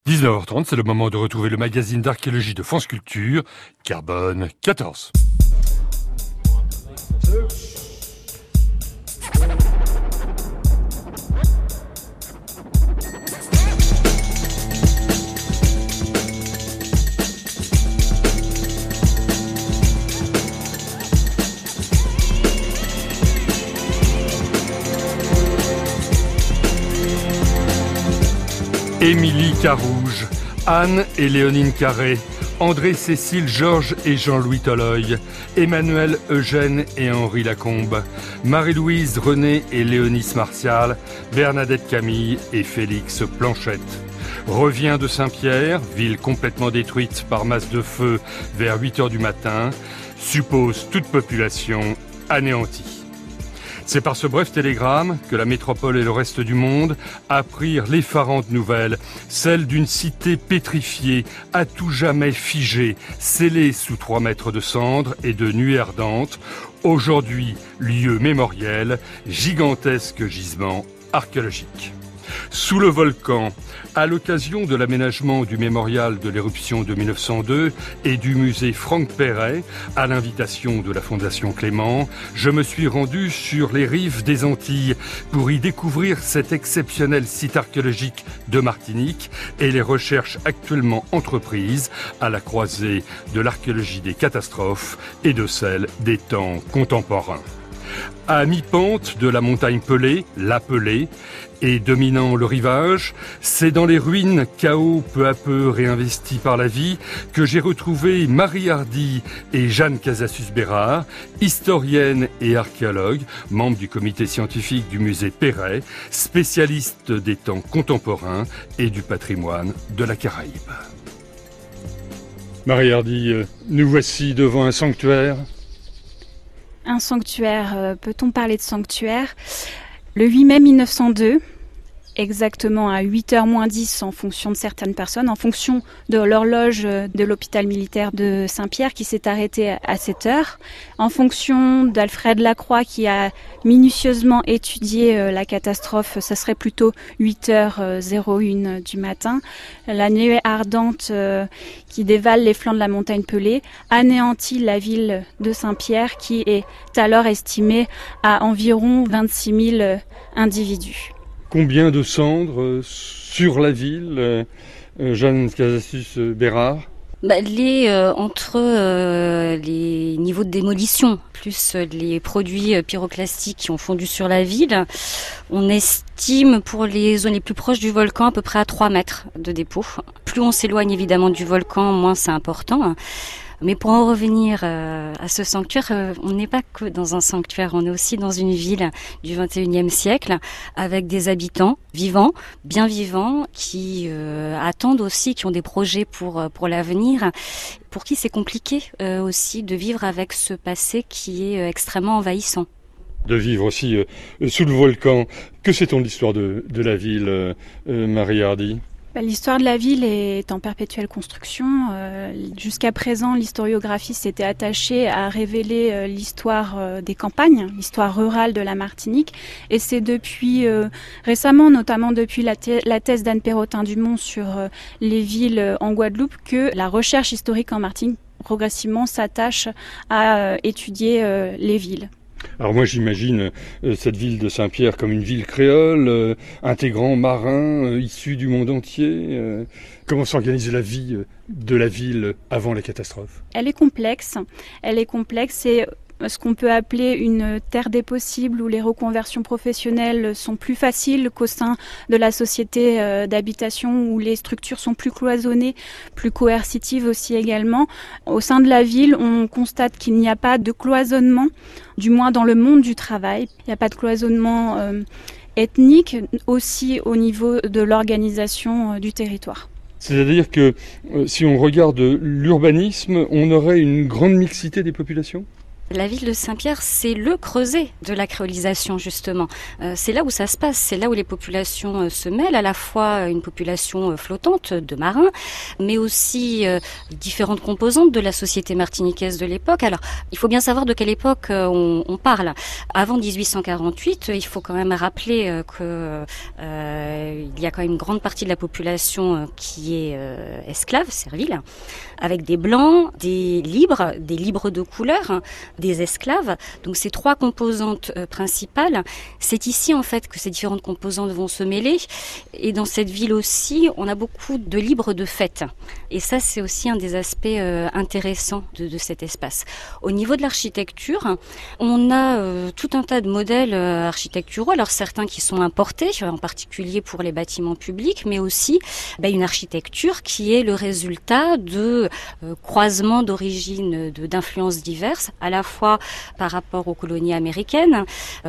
19h30, c'est le moment de retrouver le magazine d'archéologie de France Culture, Carbone 14. Émilie Carouge, Anne et Léonine Carré, André-Cécile Georges et Jean-Louis Tolloy, Emmanuel Eugène et Henri Lacombe, Marie-Louise René et Léonis Martial, Bernadette Camille et Félix Planchette. Revient de Saint-Pierre, ville complètement détruite par masse de feu vers 8h du matin, suppose toute population anéantie. C'est par ce bref télégramme que la métropole et le reste du monde apprirent l'effarante nouvelle, celle d'une cité pétrifiée, à tout jamais figée, scellée sous 3 mètres de cendres et de nuées ardentes, aujourd'hui lieu mémoriel, gigantesque gisement archéologique. Sous le volcan, à l'occasion de l'aménagement du mémorial de l'éruption de 1902 et du musée Franck Perret, à l'invitation de la Fondation Clément, je me suis rendu sur les rives des Antilles pour y découvrir cet exceptionnel site archéologique de Martinique et les recherches actuellement entreprises à la croisée de l'archéologie des catastrophes et de celle des temps contemporains. À mi-pente de la montagne Pelée, la Pelée, et dominant le rivage, c'est dans les ruines chaos peu à peu réinvesties par la vie que j'ai retrouvé Marie Hardy et Jeanne Casasus-Bérard, historiennes et archéologues, membres du comité scientifique du musée Perret, spécialistes des temps contemporains et du patrimoine de la Caraïbe. Marie Hardy, nous voici devant un sanctuaire. Un sanctuaire, peut-on parler de sanctuaire ? Le 8 mai 1902, exactement à 8h moins 10 en fonction de certaines personnes, en fonction de l'horloge de l'hôpital militaire de Saint-Pierre qui s'est arrêtée à 7h, en fonction d'Alfred Lacroix qui a minutieusement étudié la catastrophe, ça serait plutôt 8h01 du matin. La nuée ardente qui dévale les flancs de la montagne Pelée anéantit la ville de Saint-Pierre qui est alors estimée à environ 26 000 individus. Combien de cendres sur la ville, Jeanne Casasus-Bérard ? Entre les niveaux de démolition, plus les produits pyroclastiques qui ont fondu sur la ville, on estime pour les zones les plus proches du volcan à peu près à 3 mètres de dépôt. Plus on s'éloigne évidemment du volcan, moins c'est important. Mais pour en revenir à ce sanctuaire, on n'est pas que dans un sanctuaire, on est aussi dans une ville du XXIe siècle avec des habitants vivants, bien vivants, qui attendent aussi, qui ont des projets pour l'avenir, pour qui c'est compliqué aussi de vivre avec ce passé qui est extrêmement envahissant. De vivre aussi sous le volcan. Que sait-on de l'histoire de la ville, Marie Hardy ? L'histoire de la ville est en perpétuelle construction. Jusqu'à présent, l'historiographie s'était attachée à révéler l'histoire des campagnes, l'histoire rurale de la Martinique. Et c'est depuis récemment, notamment depuis la thèse d'Anne Perrotin-Dumont sur les villes en Guadeloupe, que la recherche historique en Martinique progressivement s'attache à étudier les villes. Alors moi j'imagine cette ville de Saint-Pierre comme une ville créole, intégrant marins issus du monde entier. Comment s'organise la vie de la ville avant la catastrophe ? Elle est complexe et ce qu'on peut appeler une terre des possibles où les reconversions professionnelles sont plus faciles qu'au sein de la société d'habitation où les structures sont plus cloisonnées, plus coercitives aussi également. Au sein de la ville, on constate qu'il n'y a pas de cloisonnement, du moins dans le monde du travail. Il n'y a pas de cloisonnement ethnique, aussi au niveau de l'organisation du territoire. C'est-à-dire que si on regarde l'urbanisme, on aurait une grande mixité des populations ? La ville de Saint-Pierre, c'est le creuset de la créolisation, justement. C'est là où ça se passe, c'est là où les populations se mêlent, à la fois une population flottante de marins, mais aussi différentes composantes de la société martiniquaise de l'époque. Alors, il faut bien savoir de quelle époque on parle. Avant 1848, il faut quand même rappeler que il y a quand même une grande partie de la population qui est esclave, servile, avec des blancs, des libres de couleur, des esclaves. Donc ces trois composantes principales, c'est ici en fait que ces différentes composantes vont se mêler. Et dans cette ville aussi, on a beaucoup de libres de fête. Et ça, c'est aussi un des aspects intéressants de cet espace. Au niveau de l'architecture, on a tout un tas de modèles architecturaux. Alors certains qui sont importés, en particulier pour les bâtiments publics, mais aussi une architecture qui est le résultat de croisements d'origines, d'influences diverses, à la fois par rapport aux colonies américaines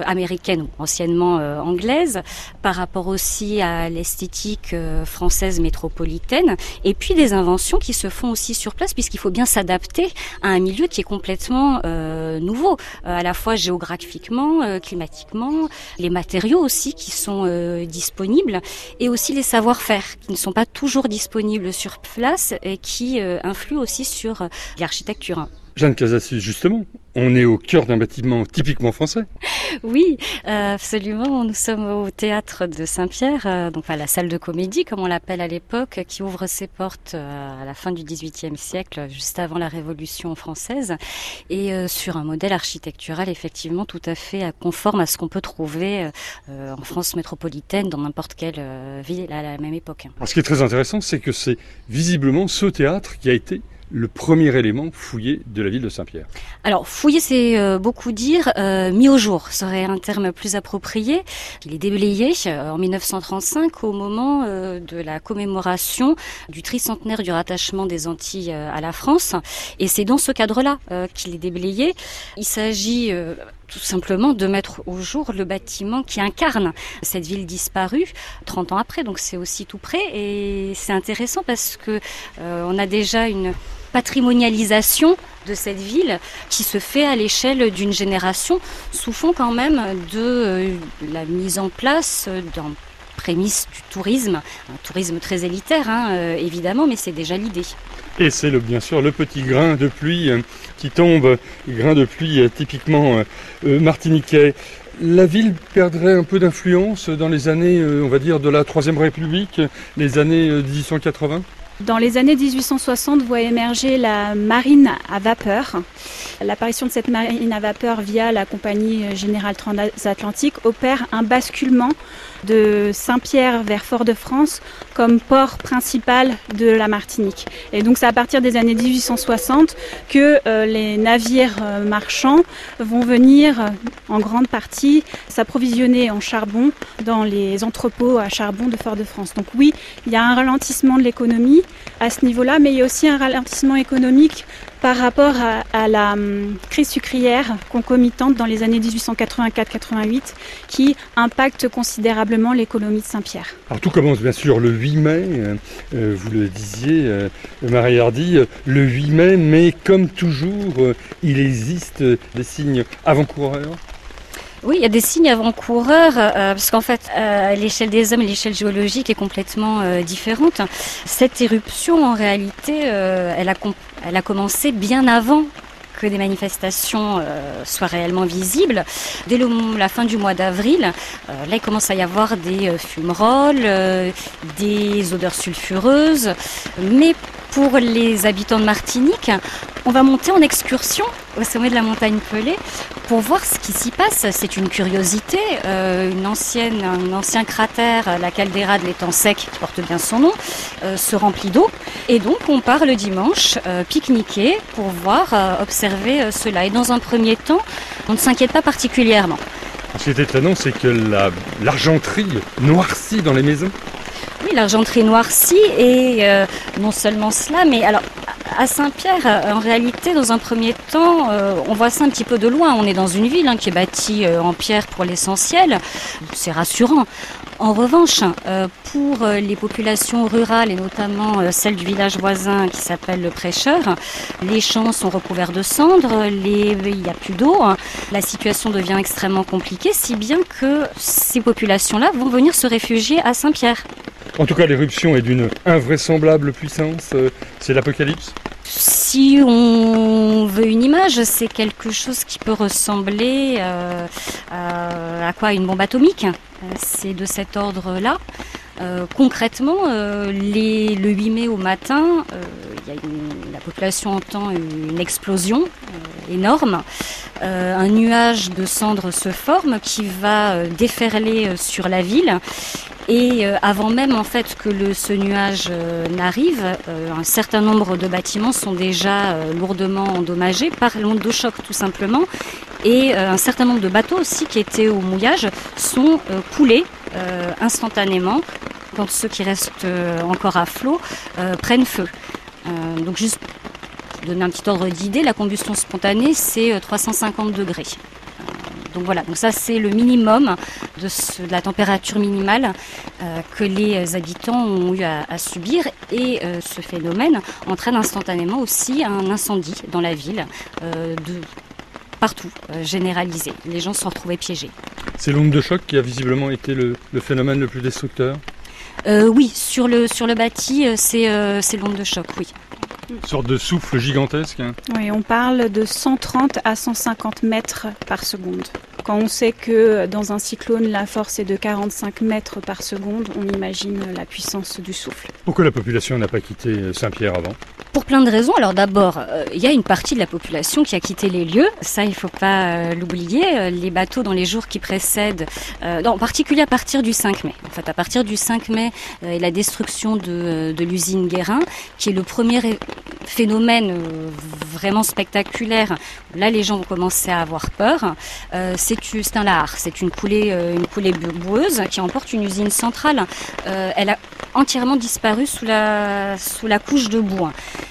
ou anciennement anglaises, par rapport aussi à l'esthétique française métropolitaine, et puis des inventions qui se font aussi sur place, puisqu'il faut bien s'adapter à un milieu qui est complètement nouveau, à la fois géographiquement, climatiquement, les matériaux aussi qui sont disponibles, et aussi les savoir-faire qui ne sont pas toujours disponibles sur place et qui influent aussi sur l'architecture. Jeanne Casassus, justement, on est au cœur d'un bâtiment typiquement français. Oui, absolument. Nous sommes au théâtre de Saint-Pierre, donc à la salle de comédie, comme on l'appelle à l'époque, qui ouvre ses portes à la fin du XVIIIe siècle, juste avant la Révolution française, et sur un modèle architectural effectivement tout à fait conforme à ce qu'on peut trouver en France métropolitaine, dans n'importe quelle ville à la même époque. Alors, ce qui est très intéressant, c'est que c'est visiblement ce théâtre qui a été le premier élément fouillé de la ville de Saint-Pierre. Alors, fouillé, c'est beaucoup dire, mis au jour serait un terme plus approprié. Il est déblayé en 1935 au moment de la commémoration du tricentenaire du rattachement des Antilles à la France. Et c'est dans ce cadre-là qu'il est déblayé. Il s'agit tout simplement de mettre au jour le bâtiment qui incarne cette ville disparue 30 ans après, donc c'est aussi tout près, et c'est intéressant parce que on a déjà une patrimonialisation de cette ville qui se fait à l'échelle d'une génération, sous fond quand même de la mise en place d'un prémisse du tourisme, un tourisme très élitaire évidemment, mais c'est déjà l'idée. Et c'est bien sûr le petit grain de pluie qui tombe, grain de pluie typiquement martiniquais. La ville perdrait un peu d'influence dans les années, on va dire, de la Troisième République, les années 1880 ? Dans les années 1860, voit émerger la marine à vapeur. L'apparition de cette marine à vapeur via la compagnie générale transatlantique opère un basculement de Saint-Pierre vers Fort-de-France comme port principal de la Martinique. Et donc c'est à partir des années 1860 que les navires marchands vont venir en grande partie s'approvisionner en charbon dans les entrepôts à charbon de Fort-de-France. Donc oui, il y a un ralentissement de l'économie à ce niveau-là, mais il y a aussi un ralentissement économique par rapport à la crise sucrière concomitante dans les années 1884-88 qui impacte considérablement l'économie de Saint-Pierre. Alors tout commence bien sûr le 8 mai, vous le disiez Marie Hardy, le 8 mai, mais comme toujours, il existe des signes avant-coureurs. Oui, il y a des signes avant-coureurs, parce qu'en fait, l'échelle des hommes et l'échelle géologique est complètement différente. Cette éruption, en réalité, elle a commencé bien avant que des manifestations soient réellement visibles. Dès la fin du mois d'avril, là il commence à y avoir des fumerolles, des odeurs sulfureuses, mais pour les habitants de Martinique, on va monter en excursion au sommet de la montagne Pelée pour voir ce qui s'y passe. C'est une curiosité. Un ancien cratère, la caldeira de l'étang sec, qui porte bien son nom, se remplit d'eau. Et donc on part le dimanche pique-niquer pour voir, observer cela. Et dans un premier temps, on ne s'inquiète pas particulièrement. Ce qui est étonnant, c'est que l'argenterie noircit dans les maisons. Oui, l'argenterie noircit et non seulement cela, mais alors À Saint-Pierre, en réalité, dans un premier temps, on voit ça un petit peu de loin. On est dans une ville qui est bâtie en pierre pour l'essentiel. C'est rassurant. En revanche, pour les populations rurales et notamment celles du village voisin qui s'appelle le Prêcheur, les champs sont recouverts de cendres, il n'y a plus d'eau. La situation devient extrêmement compliquée, si bien que ces populations-là vont venir se réfugier à Saint-Pierre. En tout cas, l'éruption est d'une invraisemblable puissance. C'est l'apocalypse. Si on veut une image, c'est quelque chose qui peut ressembler à quoi ? Une bombe atomique. C'est de cet ordre-là. Concrètement, le 8 mai au matin, la population entend une explosion énorme. Un nuage de cendres se forme qui va déferler sur la ville. Et avant même en fait que ce nuage n'arrive, un certain nombre de bâtiments sont déjà lourdement endommagés par l'onde de choc tout simplement. Et un certain nombre de bateaux aussi qui étaient au mouillage sont coulés instantanément quand ceux qui restent encore à flot prennent feu. Donc juste pour donner un petit ordre d'idée, la combustion spontanée c'est 350 degrés. Donc voilà, donc ça c'est le minimum de la température minimale que les habitants ont eu à subir. Et ce phénomène entraîne instantanément aussi un incendie dans la ville, partout, généralisé. Les gens se sont retrouvés piégés. C'est l'onde de choc qui a visiblement été le phénomène le plus destructeur. Oui, sur le bâti, c'est l'onde de choc, oui. Une sorte de souffle gigantesque. Oui, on parle de 130 à 150 mètres par seconde. Quand on sait que dans un cyclone, la force est de 45 mètres par seconde, on imagine la puissance du souffle. Pourquoi la population n'a pas quitté Saint-Pierre avant ? Pour plein de raisons. Alors d'abord, il y a une partie de la population qui a quitté les lieux. Ça, il ne faut pas l'oublier. Les bateaux dans les jours qui précèdent, en particulier à partir du 5 mai. En fait, à partir du 5 mai et la destruction de l'usine Guérin, qui est le premier phénomène vraiment spectaculaire. Là, les gens vont commencer à avoir peur. C'est un lahar. C'est une coulée boueuse qui emporte une usine centrale. Elle a entièrement disparu sous la couche de boue.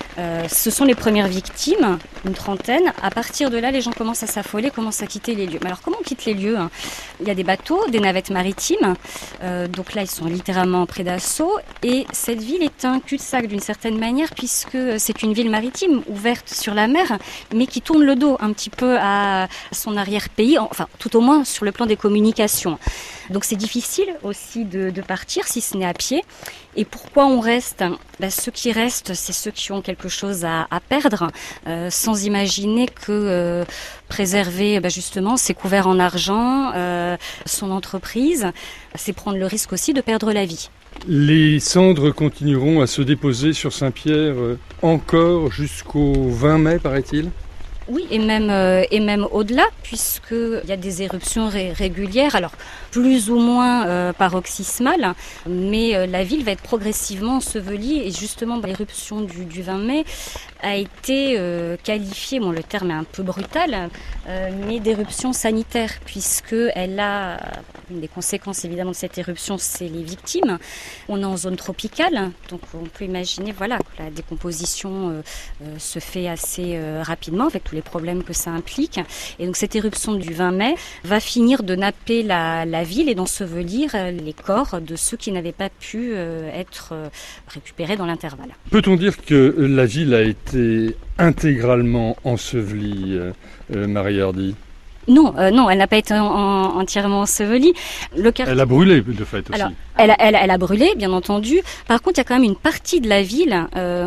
Ce sont les premières victimes, une trentaine. À partir de là, les gens commencent à s'affoler, commencent à quitter les lieux. Mais alors, comment on quitte les lieux ? Il y a des bateaux, des navettes maritimes. Donc là, ils sont littéralement près d'assaut. Et cette ville est un cul-de-sac d'une certaine manière, puisque c'est une ville maritime ouverte sur la mer, mais qui tourne le dos un petit peu à son arrière-pays, enfin, tout au moins sur le plan des communications. Donc c'est difficile aussi de partir, si ce n'est à pied. Et pourquoi on reste ? Ceux qui restent, c'est ceux qui ont quelque chose à perdre, sans imaginer que préserver justement ses couverts en argent, son entreprise, c'est prendre le risque aussi de perdre la vie. Les cendres continueront à se déposer sur Saint-Pierre encore jusqu'au 20 mai, paraît-il ? Oui, et même au-delà, puisqu'il y a des éruptions régulières, alors plus ou moins paroxysmales, mais la ville va être progressivement ensevelie, et justement l'éruption du 20 mai a été qualifiée, le terme est un peu brutal, mais d'éruption sanitaire, puisqu'elle a, une des conséquences évidemment de cette éruption, c'est les victimes. On est en zone tropicale, donc on peut imaginer que la décomposition se fait assez rapidement, avec tous les problèmes que ça implique. Et donc cette éruption du 20 mai va finir de napper la ville et d'ensevelir les corps de ceux qui n'avaient pas pu être récupérés dans l'intervalle. Peut-on dire que la ville a été intégralement ensevelie, Marie Hardy ? Non, elle n'a pas été entièrement ensevelie. Elle a brûlé, de fait, aussi. Alors, elle a brûlé, bien entendu. Par contre, il y a quand même une partie de la ville,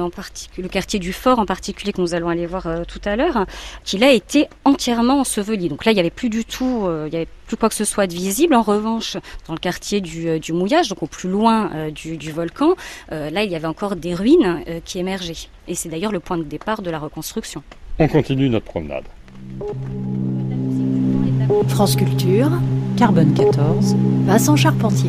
le quartier du Fort en particulier, que nous allons aller voir tout à l'heure, qui a été entièrement enseveli. Donc là, il n'y avait plus du tout, il y avait plus quoi que ce soit de visible. En revanche, dans le quartier du Mouillage, donc au plus loin du volcan, là, il y avait encore des ruines qui émergeaient. Et c'est d'ailleurs le point de départ de la reconstruction. On continue notre promenade. France Culture, Carbone 14, Vincent Charpentier.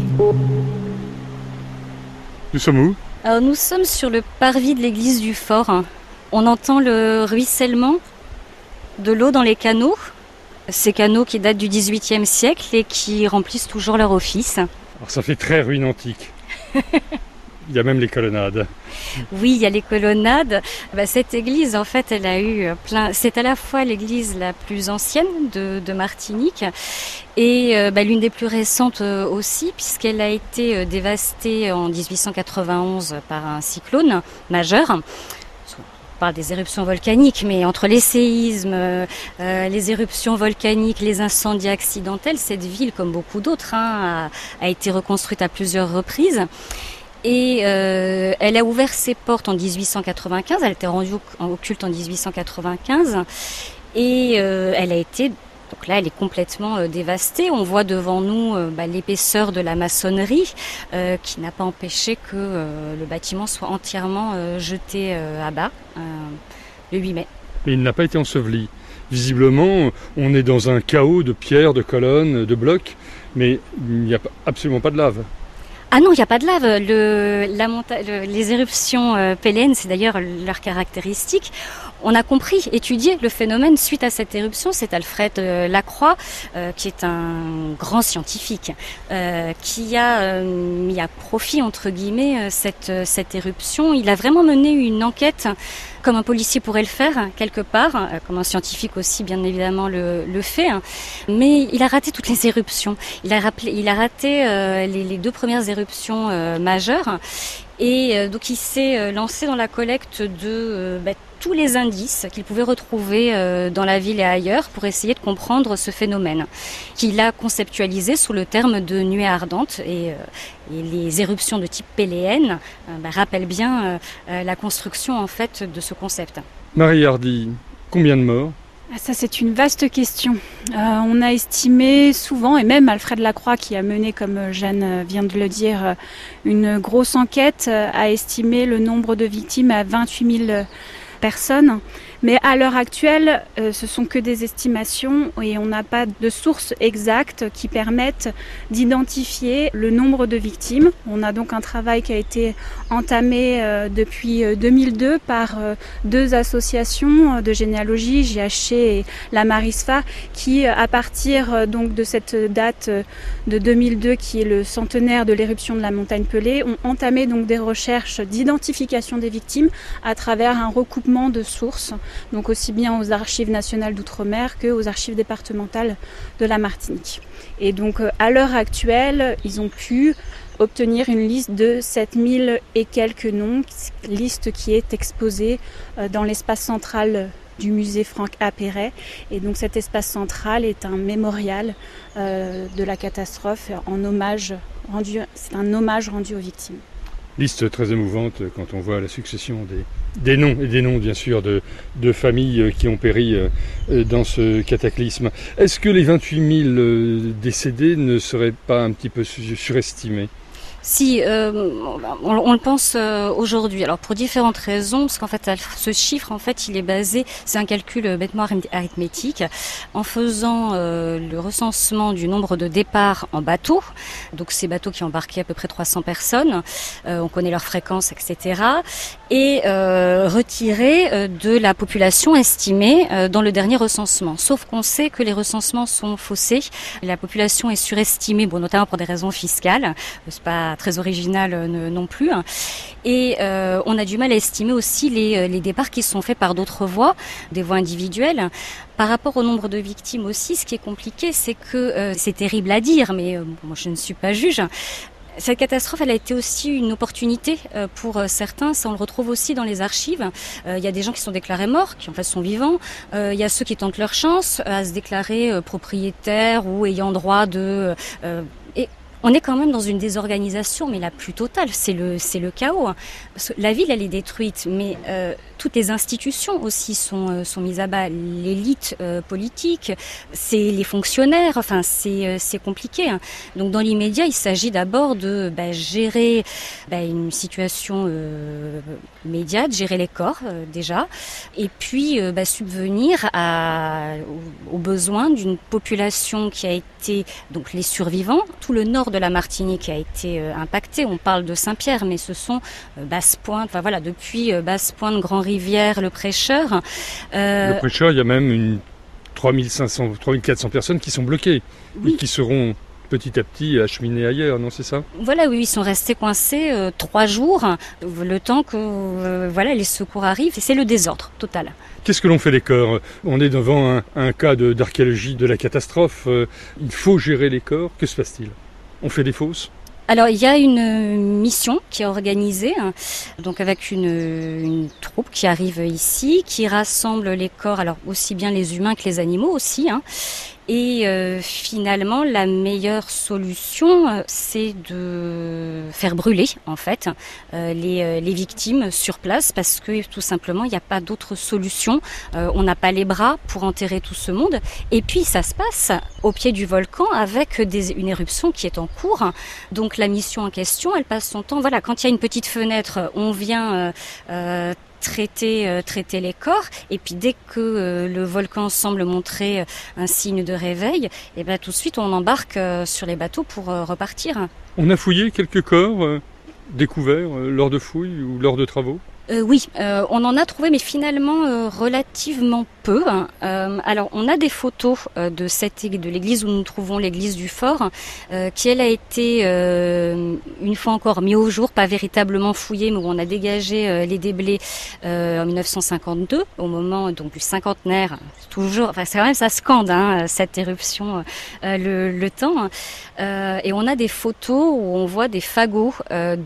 Nous sommes où ? Alors, nous sommes sur le parvis de l'église du Fort. On entend le ruissellement de l'eau dans les canaux. Ces canaux qui datent du XVIIIe siècle et qui remplissent toujours leur office. Alors ça fait très ruine antique. Il y a même les colonnades. Oui, il y a les colonnades. Cette église, en fait, elle a eu plein... C'est à la fois l'église la plus ancienne de Martinique et l'une des plus récentes aussi, puisqu'elle a été dévastée en 1891 par un cyclone majeur. On parle des éruptions volcaniques, mais entre les séismes, les éruptions volcaniques, les incendies accidentels, cette ville, comme beaucoup d'autres, a été reconstruite à plusieurs reprises. Et elle a ouvert ses portes en 1895, elle a été rendue au culte en 1895, et elle a été... Donc là, elle est complètement dévastée. On voit devant nous l'épaisseur de la maçonnerie qui n'a pas empêché que le bâtiment soit entièrement jeté à bas le 8 mai. Mais il n'a pas été enseveli. Visiblement, on est dans un chaos de pierres, de colonnes, de blocs, mais il n'y a absolument pas de lave. Ah non, il n'y a pas de lave. Les éruptions péléennes, c'est d'ailleurs leur caractéristique. On a compris, étudié le phénomène suite à cette éruption. C'est Alfred Lacroix, qui est un grand scientifique, qui a mis à profit, entre guillemets, cette éruption. Il a vraiment mené une enquête comme un policier pourrait le faire, quelque part, comme un scientifique aussi, bien évidemment, le fait. Mais il a raté toutes les éruptions. Il a raté les deux premières éruptions majeures. Et donc il s'est lancé dans la collecte de tous les indices qu'il pouvait retrouver dans la ville et ailleurs pour essayer de comprendre ce phénomène, qu'il a conceptualisé sous le terme de nuée ardente. Et les éruptions de type péléenne rappellent bien la construction en fait de ce concept. Marie Hardy, combien de morts ? Ça, c'est une vaste question. On a estimé souvent, et même Alfred Lacroix, qui a mené, comme Jeanne vient de le dire, une grosse enquête, a estimé le nombre de victimes à 28 000 personnes. Mais à l'heure actuelle, ce sont que des estimations et on n'a pas de sources exactes qui permettent d'identifier le nombre de victimes. On a donc un travail qui a été entamé depuis 2002 par deux associations de généalogie, JHC et la Marisfa, qui à partir donc de cette date de 2002 qui est le centenaire de l'éruption de la montagne Pelée, ont entamé donc des recherches d'identification des victimes à travers un recoupement de sources. Donc aussi bien aux archives nationales d'outre-mer qu'aux archives départementales de la Martinique. Et donc à l'heure actuelle, ils ont pu obtenir une liste de 7000 et quelques noms, liste qui est exposée dans l'espace central du musée Franck Appéré. Et donc cet espace central est un mémorial de la catastrophe c'est un hommage rendu aux victimes. Liste très émouvante quand on voit la succession des noms, et des noms bien sûr de familles qui ont péri dans ce cataclysme. Est-ce que les 28 000 décédés ne seraient pas un petit peu surestimés ? Si, on le pense aujourd'hui. Alors pour différentes raisons, parce qu'en fait ce chiffre, en fait, il est basé, c'est un calcul bêtement arithmétique, en faisant le recensement du nombre de départs en bateau. Donc ces bateaux qui embarquaient à peu près 300 personnes, on connaît leur fréquence, etc. Et retiré de la population estimée dans le dernier recensement. Sauf qu'on sait que les recensements sont faussés. La population est surestimée, notamment pour des raisons fiscales. C'est pas très original non plus. Et on a du mal à estimer aussi les départs qui sont faits par d'autres voies, des voies individuelles. Par rapport au nombre de victimes aussi, ce qui est compliqué, c'est que c'est terrible à dire, mais moi je ne suis pas juge. Cette catastrophe, elle a été aussi une opportunité pour certains. Ça, on le retrouve aussi dans les archives. Il y a des gens qui sont déclarés morts, qui en fait sont vivants. Il y a ceux qui tentent leur chance à se déclarer propriétaires ou ayant droit de... et on est quand même dans une désorganisation, mais la plus totale. C'est le chaos. Parce que la ville, elle est détruite, mais toutes les institutions aussi sont mises à bas. L'élite politique, c'est les fonctionnaires. Enfin, c'est compliqué. Donc, dans l'immédiat, il s'agit d'abord de gérer une situation immédiate, gérer les corps déjà, et puis subvenir aux besoins d'une population qui a été, donc les survivants, tout le nord de la Martinique a été impacté. On parle de Saint-Pierre, mais ce sont Basse-Pointe, depuis Basse-Pointe, Grand-Rivière, le Prêcheur. Le Prêcheur, il y a même 3400 personnes qui sont bloquées, oui. Et qui seront petit à petit acheminés ailleurs, non, c'est ça? Voilà, oui, ils sont restés coincés 3 jours, le temps que les secours arrivent, et c'est le désordre total. Qu'est-ce que l'on fait les corps? On est devant un cas d'archéologie de la catastrophe. Il faut gérer les corps. Que se passe-t-il? On fait des fosses? Alors il y a une mission qui est organisée, donc avec une troupe qui arrive ici, qui rassemble les corps, alors aussi bien les humains que les animaux aussi. Et finalement, la meilleure solution, c'est de faire brûler en fait les victimes sur place, parce que tout simplement, il n'y a pas d'autre solution. On n'a pas les bras pour enterrer tout ce monde. Et puis, ça se passe au pied du volcan avec une éruption qui est en cours. Donc, la mission en question, elle passe son temps. Voilà, quand il y a une petite fenêtre, on vient traiter les corps, et puis dès que le volcan semble montrer un signe de réveil, et ben tout de suite on embarque sur les bateaux pour repartir. On a fouillé quelques corps découverts lors de fouilles ou lors de travaux? Oui, on en a trouvé, mais finalement relativement peu. Alors, on a des photos de l'église où nous trouvons l'église du Fort, qui elle a été une fois encore mis au jour, pas véritablement fouillée, mais où on a dégagé les déblais en 1952, au moment donc du cinquantenaire. Toujours, enfin c'est quand même ça scande cette éruption, le temps. Et on a des photos où on voit des fagots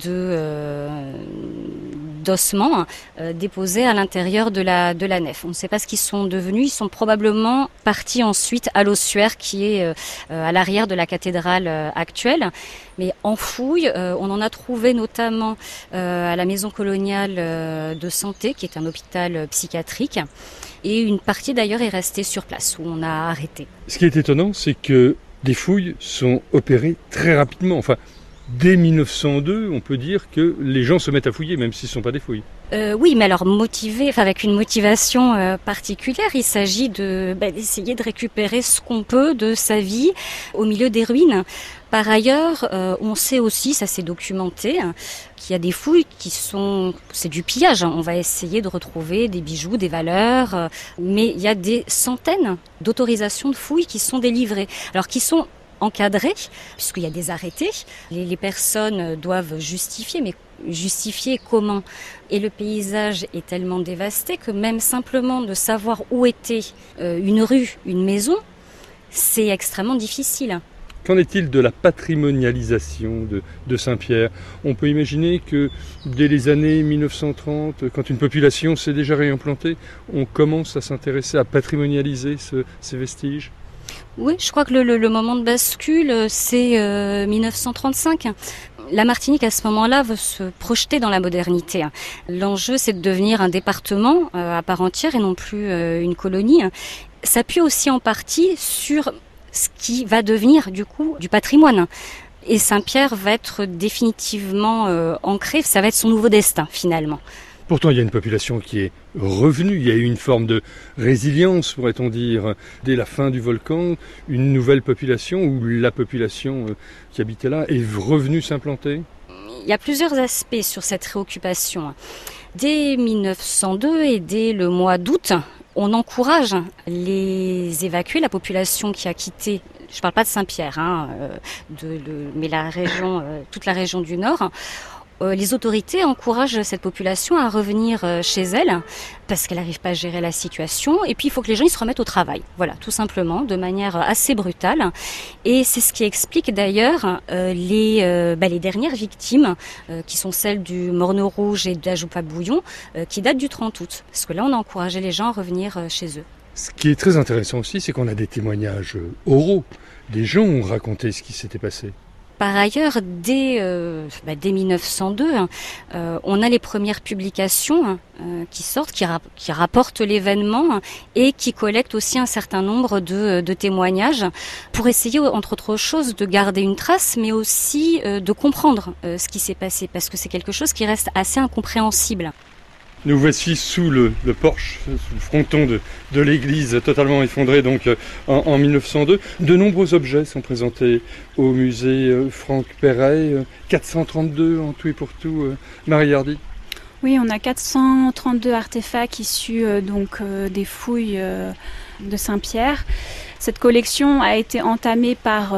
d'ossements déposés à l'intérieur de la nef. On ne sait pas ce qu'ils sont devenus. Ils sont probablement partis ensuite à l'ossuaire qui est à l'arrière de la cathédrale actuelle. Mais en fouille, on en a trouvé notamment à la maison coloniale de santé, qui est un hôpital psychiatrique. Et une partie d'ailleurs est restée sur place, où on a arrêté. Ce qui est étonnant, c'est que des fouilles sont opérées très rapidement. Enfin, dès 1902, on peut dire que les gens se mettent à fouiller, même s'ils ne sont pas des fouilles. Oui, mais alors avec une motivation particulière. Il s'agit d'essayer de récupérer ce qu'on peut de sa vie au milieu des ruines. Par ailleurs, on sait aussi, ça s'est documenté, qu'il y a des fouilles c'est du pillage. On va essayer de retrouver des bijoux, des valeurs, mais il y a des centaines d'autorisations de fouilles qui sont délivrées. Alors qui sont encadrés, puisqu'il y a des arrêtés. Les personnes doivent justifier, mais justifier comment? Et le paysage est tellement dévasté que même simplement de savoir où était une rue, une maison, c'est extrêmement difficile. Qu'en est-il de la patrimonialisation de Saint-Pierre? On peut imaginer que dès les années 1930, quand une population s'est déjà réimplantée, on commence à s'intéresser à patrimonialiser ces vestiges? Oui, je crois que le moment de bascule, c'est 1935. La Martinique, à ce moment-là, veut se projeter dans la modernité. L'enjeu, c'est de devenir un département à part entière et non plus une colonie. S'appuie aussi en partie sur ce qui va devenir, du coup, du patrimoine. Et Saint-Pierre va être définitivement ancré, ça va être son nouveau destin, finalement. Pourtant, il y a une population qui est revenue. Il y a eu une forme de résilience, pourrait-on dire, dès la fin du volcan. Une nouvelle population, ou la population qui habitait là, est revenue s'implanter. Il y a plusieurs aspects sur cette réoccupation. Dès 1902 et dès le mois d'août, on encourage les évacués, la population qui a quitté, je ne parle pas de Saint-Pierre, mais la région, toute la région du Nord. Les autorités encouragent cette population à revenir chez elle parce qu'elle n'arrive pas à gérer la situation. Et puis, il faut que les gens ils se remettent au travail. Voilà, tout simplement, de manière assez brutale. Et c'est ce qui explique d'ailleurs les dernières victimes, qui sont celles du Morneau Rouge et de la Joupa-Bouillon, qui datent du 30 août. Parce que là, on a encouragé les gens à revenir chez eux. Ce qui est très intéressant aussi, c'est qu'on a des témoignages oraux. Des gens ont raconté ce qui s'était passé. Par ailleurs, dès 1902, on a les premières publications qui sortent, qui rapportent l'événement et qui collectent aussi un certain nombre de témoignages pour essayer, entre autres choses, de garder une trace, mais aussi de comprendre ce qui s'est passé, parce que c'est quelque chose qui reste assez incompréhensible. Nous voici sous le porche, sous le fronton de l'église totalement effondrée donc en 1902. De nombreux objets sont présentés au musée Franck Perret, 432 en tout et pour tout. Marie Hardy. Oui, on a 432 artefacts issus des fouilles de Saint-Pierre. Cette collection a été entamée par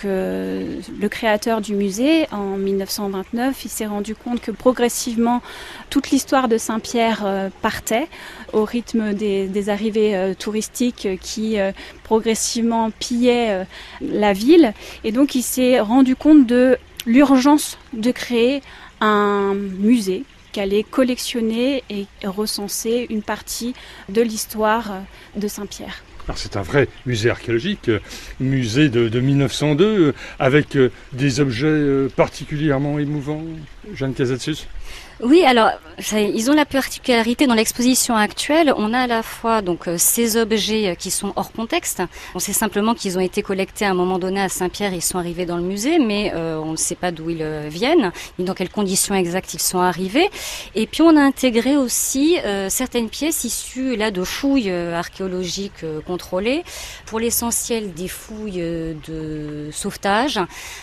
le créateur du musée en 1929. Il s'est rendu compte que progressivement, toute l'histoire de Saint-Pierre partait au rythme des arrivées touristiques qui progressivement pillaient la ville. Et donc, il s'est rendu compte de l'urgence de créer un musée qui allait collectionner et recenser une partie de l'histoire de Saint-Pierre. Alors c'est un vrai musée archéologique, musée de 1902, avec des objets particulièrement émouvants. Jeanne Casatsus. Oui, alors ils ont la particularité dans l'exposition actuelle, on a à la fois donc ces objets qui sont hors contexte. On sait simplement qu'ils ont été collectés à un moment donné à Saint-Pierre, ils sont arrivés dans le musée, mais on ne sait pas d'où ils viennent, ni dans quelles conditions exactes ils sont arrivés. Et puis on a intégré aussi certaines pièces issues là de fouilles archéologiques contrôlées, pour l'essentiel des fouilles de sauvetage.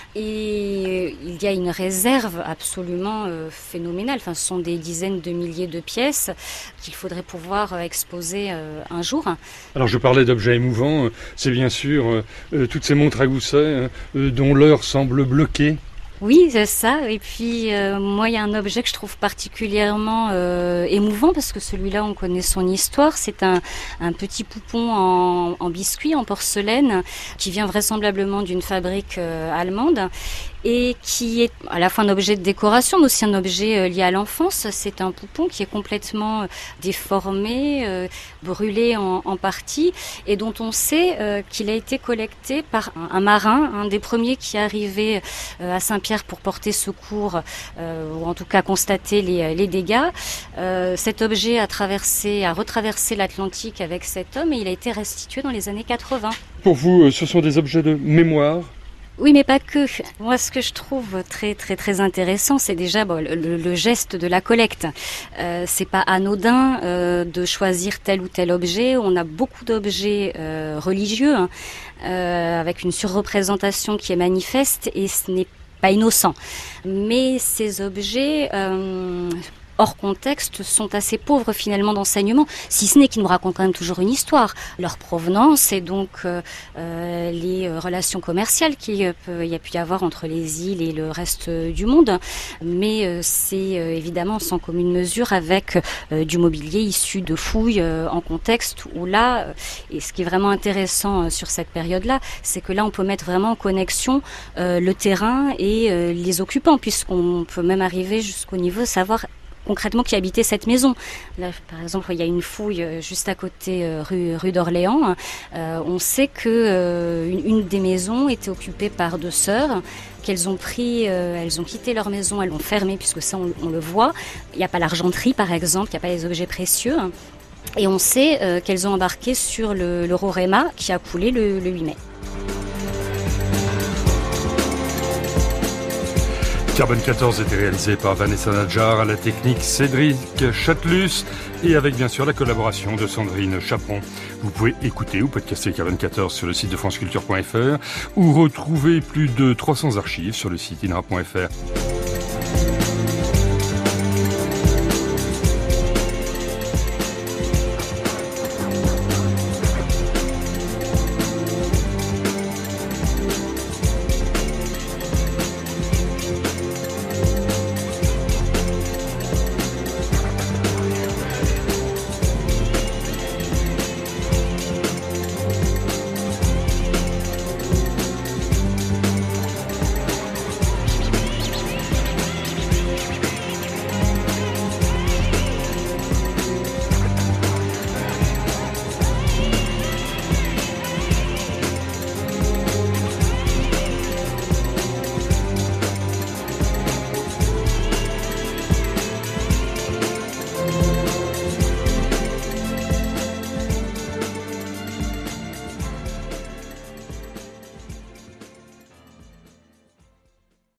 Et il y a une réserve absolument phénoménale. Enfin, ce sont des dizaines de milliers de pièces qu'il faudrait pouvoir exposer un jour. Alors je parlais d'objets émouvants, c'est bien sûr toutes ces montres à gousset dont l'heure semble bloquée. Oui, c'est ça. Et puis, moi, il y a un objet que je trouve particulièrement émouvant parce que celui-là, on connaît son histoire. C'est un petit poupon en biscuit, en porcelaine, qui vient vraisemblablement d'une fabrique allemande et qui est à la fois un objet de décoration, mais aussi un objet lié à l'enfance. C'est un poupon qui est complètement déformé, brûlé en partie, et dont on sait qu'il a été collecté par un marin, un des premiers qui est arrivé à Saint-Pierre pour porter secours, ou en tout cas constater les dégâts. Cet objet a retraversé l'Atlantique avec cet homme, et il a été restitué dans les années 80. Pour vous, ce sont des objets de mémoire ? Oui, mais pas que. Moi, ce que je trouve très très très intéressant, c'est déjà le geste de la collecte. C'est pas anodin de choisir tel ou tel objet. On a beaucoup d'objets religieux avec une surreprésentation qui est manifeste, et ce n'est pas innocent. Mais ces objets hors contexte sont assez pauvres finalement d'enseignement, si ce n'est qu'ils nous racontent quand même toujours une histoire. Leur provenance et donc les relations commerciales qu'il y a pu y avoir entre les îles et le reste du monde. Mais c'est évidemment sans commune mesure avec du mobilier issu de fouilles en contexte où là, et ce qui est vraiment intéressant sur cette période-là, c'est que là on peut mettre vraiment en connexion le terrain et les occupants, puisqu'on peut même arriver jusqu'au niveau de savoir concrètement qui habitait cette maison. Là, par exemple, il y a une fouille juste à côté rue d'Orléans. On sait que une des maisons était occupée par deux sœurs, qu'elles ont elles ont quitté leur maison, elles l'ont fermée, puisque ça on le voit. Il n'y a pas l'argenterie par exemple, il n'y a pas les objets précieux. Et on sait qu'elles ont embarqué sur le Roraima qui a coulé le 8 mai. Carbone 14 était réalisé par Vanessa Nadjar, à la technique Cédric Chatelus et avec bien sûr la collaboration de Sandrine Chaperon. Vous pouvez écouter ou podcaster Carbone 14 sur le site de franceculture.fr ou retrouver plus de 300 archives sur le site inra.fr.